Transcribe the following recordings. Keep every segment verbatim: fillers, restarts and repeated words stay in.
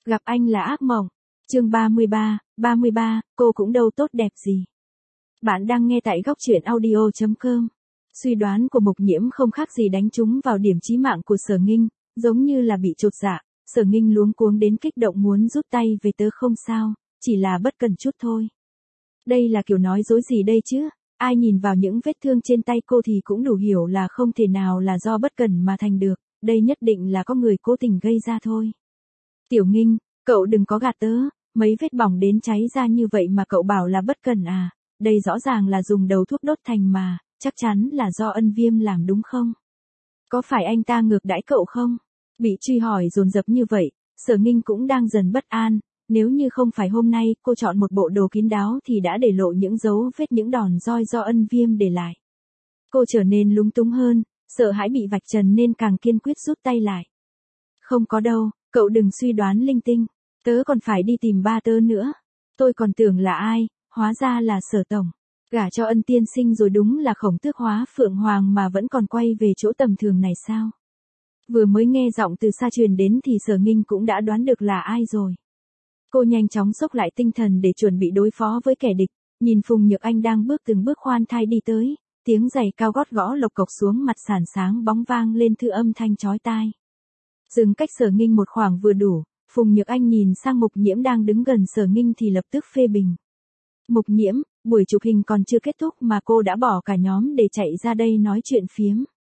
Gặp anh là ác mộng. Chương ba mươi ba, ba mươi ba, cô cũng đâu tốt đẹp gì. Bạn đang nghe tại góc truyện audio chấm com. Suy đoán của Mục Nhiễm không khác gì đánh trúng vào điểm chí mạng của Sở Nghinh, giống như là bị chột dạ. Sở Nghinh luống cuống đến kích động muốn rút tay về, tớ không sao, chỉ là bất cẩn chút thôi. Đây là kiểu nói dối gì đây chứ? Ai nhìn vào những vết thương trên tay cô thì cũng đủ hiểu là không thể nào là do bất cẩn mà thành được, đây nhất định là có người cố tình gây ra thôi. Tiểu Nghinh, cậu đừng có gạt tớ, mấy vết bỏng đến cháy ra như vậy mà cậu bảo là bất cẩn à, đây rõ ràng là dùng đầu thuốc đốt thành mà, chắc chắn là do Ân Viêm làm đúng không? Có phải anh ta ngược đãi cậu không? Bị truy hỏi dồn dập như vậy, Sở Nghinh cũng đang dần bất an, nếu như không phải hôm nay cô chọn một bộ đồ kín đáo thì đã để lộ những dấu vết những đòn roi do Ân Viêm để lại. Cô trở nên lúng túng hơn, sợ hãi bị vạch trần nên càng kiên quyết rút tay lại. Không có đâu, cậu đừng suy đoán linh tinh, tớ còn phải đi tìm ba tớ nữa. Tôi còn tưởng là ai, hóa ra là Sở tổng. Gả cho Ân tiên sinh rồi đúng là Khổng Tước hóa Phượng Hoàng mà vẫn còn quay về chỗ tầm thường này sao? Vừa mới nghe giọng từ xa truyền đến thì Sở Nghinh cũng đã đoán được là ai rồi. Cô nhanh chóng xốc lại tinh thần để chuẩn bị đối phó với kẻ địch, nhìn Phùng Nhược Anh đang bước từng bước khoan thai đi tới, tiếng giày cao gót gõ lộc cộc xuống mặt sàn sáng bóng vang lên thư âm thanh chói tai. Dừng cách Sở Nghinh một khoảng vừa đủ, Phùng Nhược Anh nhìn sang Mục Nhiễm đang đứng gần Sở Nghinh thì lập tức phê bình. Mục Nhiễm, buổi chụp hình còn chưa kết thúc mà cô đã bỏ cả nhóm để chạy ra đây nói chuyện phiếm.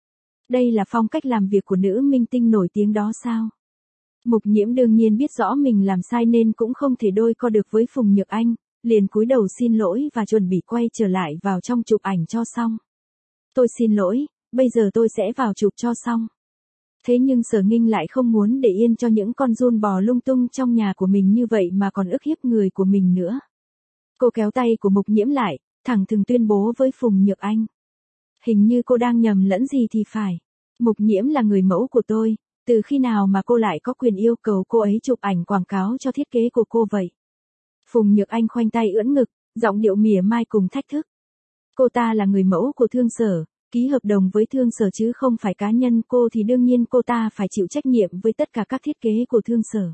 Đây là phong cách làm việc của nữ minh tinh nổi tiếng đó sao? Mục Nhiễm đương nhiên biết rõ mình làm sai nên cũng không thể đôi co được với Phùng Nhược Anh, liền cúi đầu xin lỗi và chuẩn bị quay trở lại vào trong chụp ảnh cho xong. Tôi xin lỗi, bây giờ tôi sẽ vào chụp cho xong. Thế nhưng Sở Nghinh lại không muốn để yên cho những con giun bò lung tung trong nhà của mình như vậy mà còn ức hiếp người của mình nữa. Cô kéo tay của Mục Nhiễm lại, thẳng thừng tuyên bố với Phùng Nhược Anh. Hình như cô đang nhầm lẫn gì thì phải. Mục Nhiễm là người mẫu của tôi, từ khi nào mà cô lại có quyền yêu cầu cô ấy chụp ảnh quảng cáo cho thiết kế của cô vậy? Phùng Nhược Anh khoanh tay ưỡn ngực, giọng điệu mỉa mai cùng thách thức. Cô ta là người mẫu của Thương Sở, ký hợp đồng với Thương Sở chứ không phải cá nhân cô thì đương nhiên cô ta phải chịu trách nhiệm với tất cả các thiết kế của Thương Sở.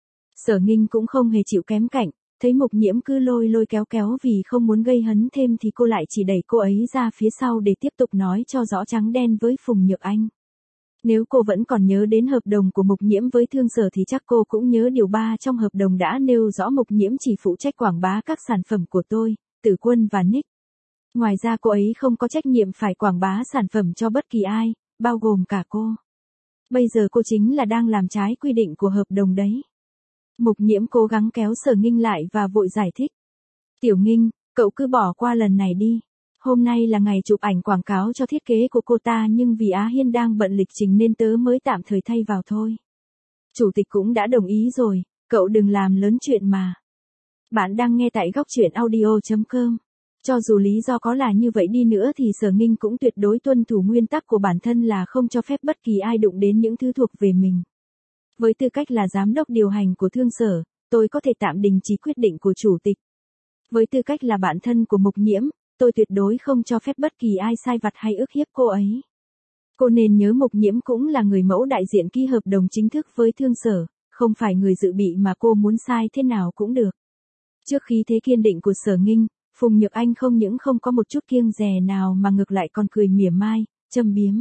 Sở Nghinh cũng không hề chịu kém cạnh, thấy Mục Nhiễm cứ lôi lôi kéo kéo vì không muốn gây hấn thêm thì cô lại chỉ đẩy cô ấy ra phía sau để tiếp tục nói cho rõ trắng đen với Phùng Nhược Anh. Nếu cô vẫn còn nhớ đến hợp đồng của Mục Nhiễm với Thương Sở thì chắc cô cũng nhớ điều ba trong hợp đồng đã nêu rõ Mục Nhiễm chỉ phụ trách quảng bá các sản phẩm của tôi, Tử Quân và Nick. Ngoài ra cô ấy không có trách nhiệm phải quảng bá sản phẩm cho bất kỳ ai, bao gồm cả cô. Bây giờ cô chính là đang làm trái quy định của hợp đồng đấy. Mục Nhiễm cố gắng kéo Sở Nghinh lại và vội giải thích. Tiểu Nghinh, cậu cứ bỏ qua lần này đi. Hôm nay là ngày chụp ảnh quảng cáo cho thiết kế của cô ta nhưng vì Á Hiên đang bận lịch trình nên tớ mới tạm thời thay vào thôi. Chủ tịch cũng đã đồng ý rồi, cậu đừng làm lớn chuyện mà. Bạn đang nghe tại góc truyện audio chấm com. Cho dù lý do có là như vậy đi nữa thì Sở Nghinh cũng tuyệt đối tuân thủ nguyên tắc của bản thân là không cho phép bất kỳ ai đụng đến những thứ thuộc về mình. Với tư cách là giám đốc điều hành của Thương Sở, tôi có thể tạm đình chỉ quyết định của chủ tịch. Với tư cách là bạn thân của Mục Nhiễm, tôi tuyệt đối không cho phép bất kỳ ai sai vặt hay ức hiếp cô ấy. Cô nên nhớ Mục Nhiễm cũng là người mẫu đại diện ký hợp đồng chính thức với Thương Sở, không phải người dự bị mà cô muốn sai thế nào cũng được. Trước khí thế kiên định của Sở Nghinh, Phùng Nhược Anh không những không có một chút kiêng dè nào mà ngược lại còn cười mỉa mai, châm biếm.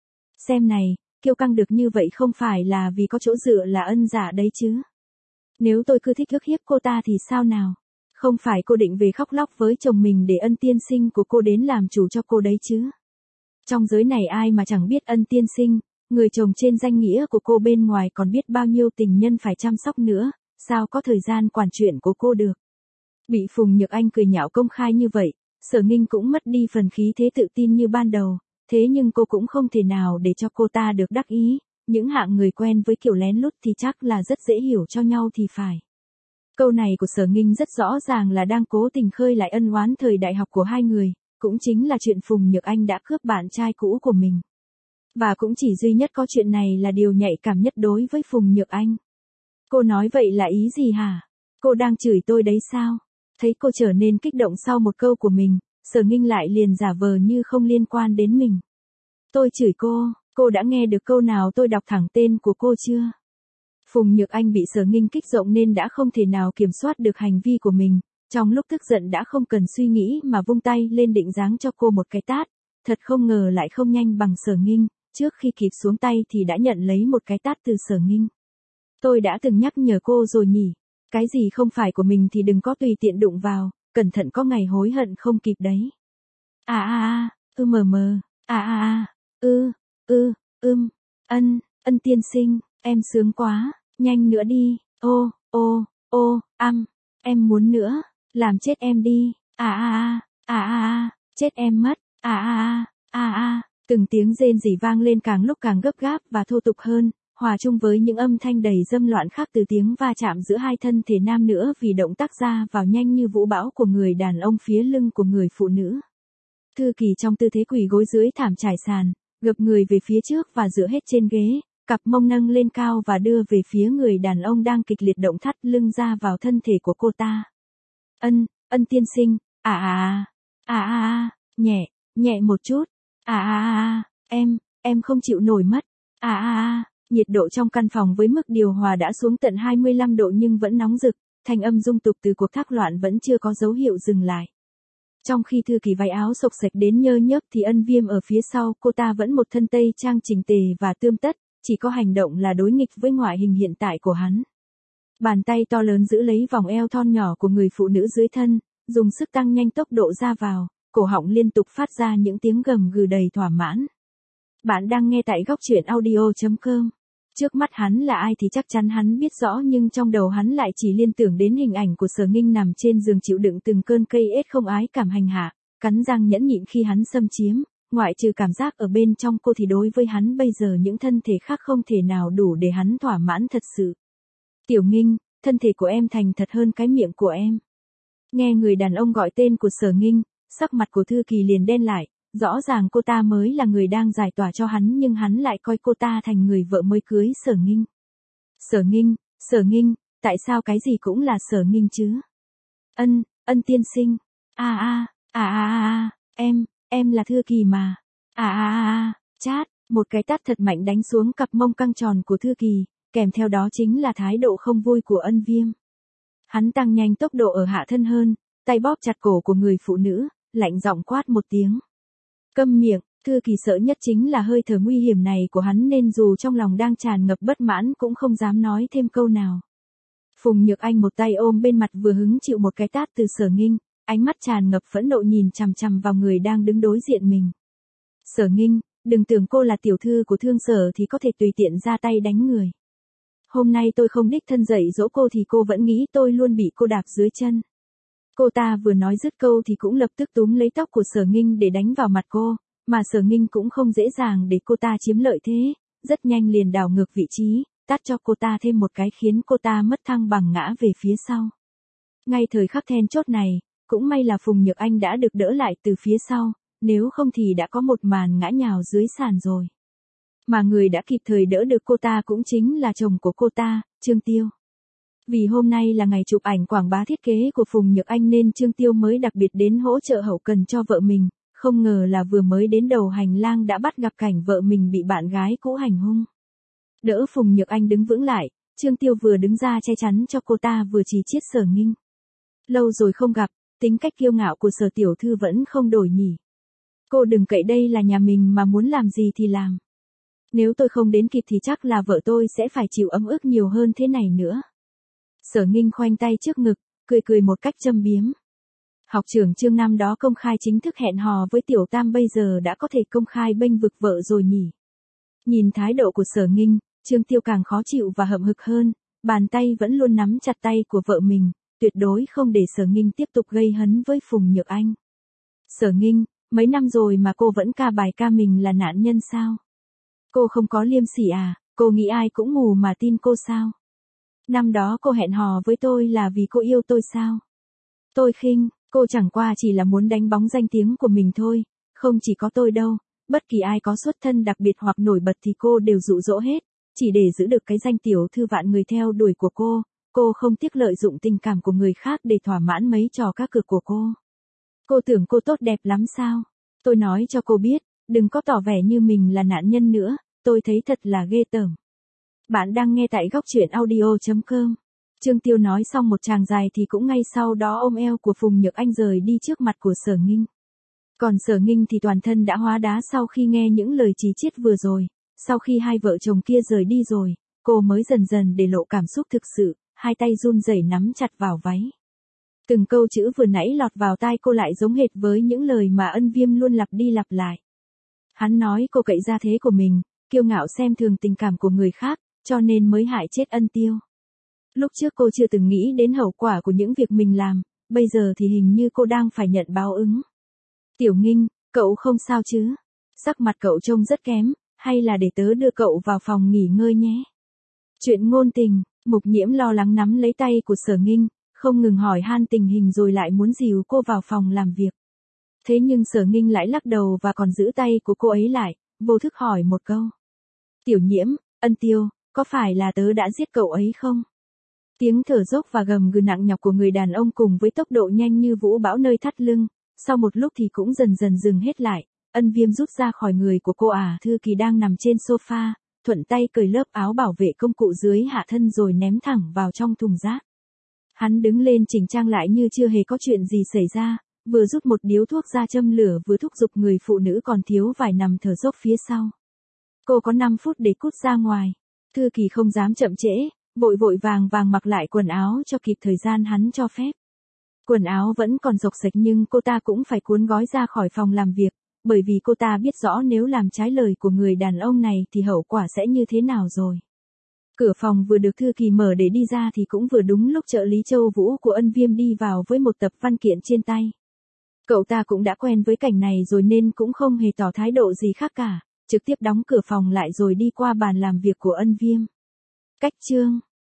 Xem này, kiêu căng được như vậy không phải là vì có chỗ dựa là Ân giả đấy chứ. Nếu tôi cứ thích ức hiếp cô ta thì sao nào? Không phải cô định về khóc lóc với chồng mình để Ân tiên sinh của cô đến làm chủ cho cô đấy chứ. Trong giới này ai mà chẳng biết Ân tiên sinh, người chồng trên danh nghĩa của cô bên ngoài còn biết bao nhiêu tình nhân phải chăm sóc nữa, sao có thời gian quản chuyện của cô được. Bị Phùng Nhược Anh cười nhạo công khai như vậy, Sở Nghinh cũng mất đi phần khí thế tự tin như ban đầu, thế nhưng cô cũng không thể nào để cho cô ta được đắc ý, những hạng người quen với kiểu lén lút thì chắc là rất dễ hiểu cho nhau thì phải. Câu này của Sở Nghinh rất rõ ràng là đang cố tình khơi lại ân oán thời đại học của hai người, cũng chính là chuyện Phùng Nhược Anh đã cướp bạn trai cũ của mình. Và cũng chỉ duy nhất có chuyện này là điều nhạy cảm nhất đối với Phùng Nhược Anh. Cô nói vậy là ý gì hả? Cô đang chửi tôi đấy sao? Thấy cô trở nên kích động sau một câu của mình, Sở Nghinh lại liền giả vờ như không liên quan đến mình. Tôi chửi cô, cô đã nghe được câu nào tôi đọc thẳng tên của cô chưa? Phùng Nhược Anh bị Sở Nghinh kích động nên đã không thể nào kiểm soát được hành vi của mình, trong lúc tức giận đã không cần suy nghĩ mà vung tay lên định giáng cho cô một cái tát, thật không ngờ lại không nhanh bằng Sở Nghinh, trước khi kịp xuống tay thì đã nhận lấy một cái tát từ Sở Nghinh. Tôi đã từng nhắc nhở cô rồi nhỉ, cái gì không phải của mình thì đừng có tùy tiện đụng vào, cẩn thận có ngày hối hận không kịp đấy. À à à, ư mờ mờ, à à à, ư, ư, ưm, ân, ân tiên sinh, em sướng quá, nhanh nữa đi, ô, ô, ô, âm, em muốn nữa, làm chết em đi, à à à, à à à, chết em mất, à à à, à à, từng tiếng rên rỉ vang lên càng lúc càng gấp gáp và thô tục hơn, hòa chung với những âm thanh đầy dâm loạn khác từ tiếng va chạm giữa hai thân thể nam nữa vì động tác ra vào nhanh như vũ bão của người đàn ông phía lưng của người phụ nữ. Thư Kỳ trong tư thế quỳ gối dưới thảm trải sàn, gập người về phía trước và dựa hết trên ghế, cặp mông nâng lên cao và đưa về phía người đàn ông đang kịch liệt động thắt lưng ra vào thân thể của cô ta. Ân, ân tiên sinh, à à à, à à à, nhẹ, nhẹ một chút, à à à, em, em không chịu nổi mất, à à à. Nhiệt độ trong căn phòng với mức điều hòa đã xuống tận hai mươi lăm độ nhưng vẫn nóng rực, thanh âm rung tục từ cuộc thác loạn vẫn chưa có dấu hiệu dừng lại. Trong khi Thư Kỳ váy áo xộc xệch đến nhơ nhớp thì Ân Viêm ở phía sau cô ta vẫn một thân tây trang chỉnh tề và tươm tất, chỉ có hành động là đối nghịch với ngoại hình hiện tại của hắn. Bàn tay to lớn giữ lấy vòng eo thon nhỏ của người phụ nữ dưới thân, dùng sức tăng nhanh tốc độ ra vào, cổ họng liên tục phát ra những tiếng gầm gừ đầy thỏa mãn. Bạn đang nghe tại góc truyện audio chấm com. Trước mắt hắn là ai thì chắc chắn hắn biết rõ nhưng trong đầu hắn lại chỉ liên tưởng đến hình ảnh của Sở Nghinh nằm trên giường chịu đựng từng cơn cây ết không ái cảm hành hạ, cắn răng nhẫn nhịn khi hắn xâm chiếm, ngoại trừ cảm giác ở bên trong cô thì đối với hắn bây giờ những thân thể khác không thể nào đủ để hắn thỏa mãn thật sự. Tiểu Nghinh, thân thể của em thành thật hơn cái miệng của em. Nghe người đàn ông gọi tên của Sở Nghinh, sắc mặt của Thư Kỳ liền đen lại. Rõ ràng cô ta mới là người đang giải tỏa cho hắn nhưng hắn lại coi cô ta thành người vợ mới cưới Sở Nghinh. Sở Nghinh, Sở Nghinh, tại sao cái gì cũng là Sở Nghinh chứ? Ân, ân tiên sinh. À à, à à à, em, em là Thư Kỳ mà. À à à, chát, một cái tát thật mạnh đánh xuống cặp mông căng tròn của Thư Kỳ, kèm theo đó chính là thái độ không vui của Ân Viêm. Hắn tăng nhanh tốc độ ở hạ thân hơn, tay bóp chặt cổ của người phụ nữ, lạnh giọng quát một tiếng. Câm miệng, Thư Kỳ sợ nhất chính là hơi thở nguy hiểm này của hắn nên dù trong lòng đang tràn ngập bất mãn cũng không dám nói thêm câu nào. Phùng Nhược Anh một tay ôm bên mặt vừa hứng chịu một cái tát từ Sở Nghinh, ánh mắt tràn ngập phẫn nộ nhìn chằm chằm vào người đang đứng đối diện mình. Sở Nghinh, đừng tưởng cô là tiểu thư của Thương Sở thì có thể tùy tiện ra tay đánh người. Hôm nay tôi không đích thân dạy dỗ cô thì cô vẫn nghĩ tôi luôn bị cô đạp dưới chân. Cô ta vừa nói dứt câu thì cũng lập tức túm lấy tóc của Sở Nghinh để đánh vào mặt cô, mà Sở Nghinh cũng không dễ dàng để cô ta chiếm lợi thế, rất nhanh liền đảo ngược vị trí, tát cho cô ta thêm một cái khiến cô ta mất thăng bằng ngã về phía sau. Ngay thời khắc then chốt này, cũng may là Phùng Nhược Anh đã được đỡ lại từ phía sau, nếu không thì đã có một màn ngã nhào dưới sàn rồi. Mà người đã kịp thời đỡ được cô ta cũng chính là chồng của cô ta, Trương Tiêu. Vì hôm nay là ngày chụp ảnh quảng bá thiết kế của Phùng Nhược Anh nên Trương Tiêu mới đặc biệt đến hỗ trợ hậu cần cho vợ mình, không ngờ là vừa mới đến đầu hành lang đã bắt gặp cảnh vợ mình bị bạn gái cũ hành hung. Đỡ Phùng Nhược Anh đứng vững lại, Trương Tiêu vừa đứng ra che chắn cho cô ta vừa chỉ chiết Sở Nghinh. Lâu rồi không gặp, tính cách kiêu ngạo của Sở tiểu thư vẫn không đổi nhỉ. Cô đừng cậy đây là nhà mình mà muốn làm gì thì làm. Nếu tôi không đến kịp thì chắc là vợ tôi sẽ phải chịu ấm ức nhiều hơn thế này nữa. Sở Nghinh khoanh tay trước ngực, cười cười một cách châm biếm. Học trưởng Trương năm đó công khai chính thức hẹn hò với Tiểu Tam bây giờ đã có thể công khai bênh vực vợ rồi nhỉ. Nhìn thái độ của Sở Nghinh, Trương Tiêu càng khó chịu và hậm hực hơn, bàn tay vẫn luôn nắm chặt tay của vợ mình, tuyệt đối không để Sở Nghinh tiếp tục gây hấn với Phùng Nhược Anh. Sở Nghinh, mấy năm rồi mà cô vẫn ca bài ca mình là nạn nhân sao? Cô không có liêm sỉ à, cô nghĩ ai cũng mù mà tin cô sao? Năm đó cô hẹn hò với tôi là vì cô yêu tôi sao? Tôi khinh, cô chẳng qua chỉ là muốn đánh bóng danh tiếng của mình thôi, không chỉ có tôi đâu, bất kỳ ai có xuất thân đặc biệt hoặc nổi bật thì cô đều dụ dỗ hết, chỉ để giữ được cái danh tiểu thư vạn người theo đuổi của cô, cô không tiếc lợi dụng tình cảm của người khác để thỏa mãn mấy trò cá cược của cô. Cô tưởng cô tốt đẹp lắm sao? Tôi nói cho cô biết, đừng có tỏ vẻ như mình là nạn nhân nữa, tôi thấy thật là ghê tởm. Bạn đang nghe tại góc truyện audio chấm com. Trương Tiêu nói xong một tràng dài thì cũng ngay sau đó ôm eo của Phùng Nhược Anh rời đi trước mặt của Sở Nghinh. Còn Sở Nghinh thì toàn thân đã hóa đá sau khi nghe những lời chỉ chiết vừa rồi. Sau khi hai vợ chồng kia rời đi rồi, cô mới dần dần để lộ cảm xúc thực sự, hai tay run rẩy nắm chặt vào váy. Từng câu chữ vừa nãy lọt vào tai cô lại giống hệt với những lời mà Ân Viêm luôn lặp đi lặp lại. Hắn nói cô cậy gia thế của mình, kiêu ngạo xem thường tình cảm của người khác, cho nên mới hại chết Ân Tiêu. Lúc trước cô chưa từng nghĩ đến hậu quả của những việc mình làm, bây giờ thì hình như cô đang phải nhận báo ứng. Tiểu Nghinh, cậu không sao chứ? Sắc mặt cậu trông rất kém, hay là để tớ đưa cậu vào phòng nghỉ ngơi nhé? Chuyện ngôn tình, Mục Nhiễm lo lắng nắm lấy tay của Sở Nghinh, không ngừng hỏi han tình hình rồi lại muốn dìu cô vào phòng làm việc. Thế nhưng Sở Nghinh lại lắc đầu và còn giữ tay của cô ấy lại, vô thức hỏi một câu. Tiểu Nhiễm, Ân Tiêu, có phải là tớ đã giết cậu ấy không? Tiếng thở dốc và gầm gừ nặng nhọc của người đàn ông cùng với tốc độ nhanh như vũ bão nơi thắt lưng, sau một lúc thì cũng dần dần dừng hết lại. Ân Viêm rút ra khỏi người của cô ả Thư Kỳ đang nằm trên sofa, thuận tay cởi lớp áo bảo vệ công cụ dưới hạ thân rồi ném thẳng vào trong thùng rác. Hắn đứng lên chỉnh trang lại như chưa hề có chuyện gì xảy ra, vừa rút một điếu thuốc ra châm lửa vừa thúc giục người phụ nữ còn thiếu vài nằm thở dốc phía sau. Cô có năm phút để cút ra ngoài. Thư Kỳ không dám chậm trễ, vội vội vàng vàng mặc lại quần áo cho kịp thời gian hắn cho phép. Quần áo vẫn còn rộc rịch nhưng cô ta cũng phải cuốn gói ra khỏi phòng làm việc, bởi vì cô ta biết rõ nếu làm trái lời của người đàn ông này thì hậu quả sẽ như thế nào rồi. Cửa phòng vừa được Thư Kỳ mở để đi ra thì cũng vừa đúng lúc trợ lý Châu Vũ của Ân Viêm đi vào với một tập văn kiện trên tay. Cậu ta cũng đã quen với cảnh này rồi nên cũng không hề tỏ thái độ gì khác cả, trực tiếp đóng cửa phòng lại rồi đi qua bàn làm việc của Ân Viêm. Cách chương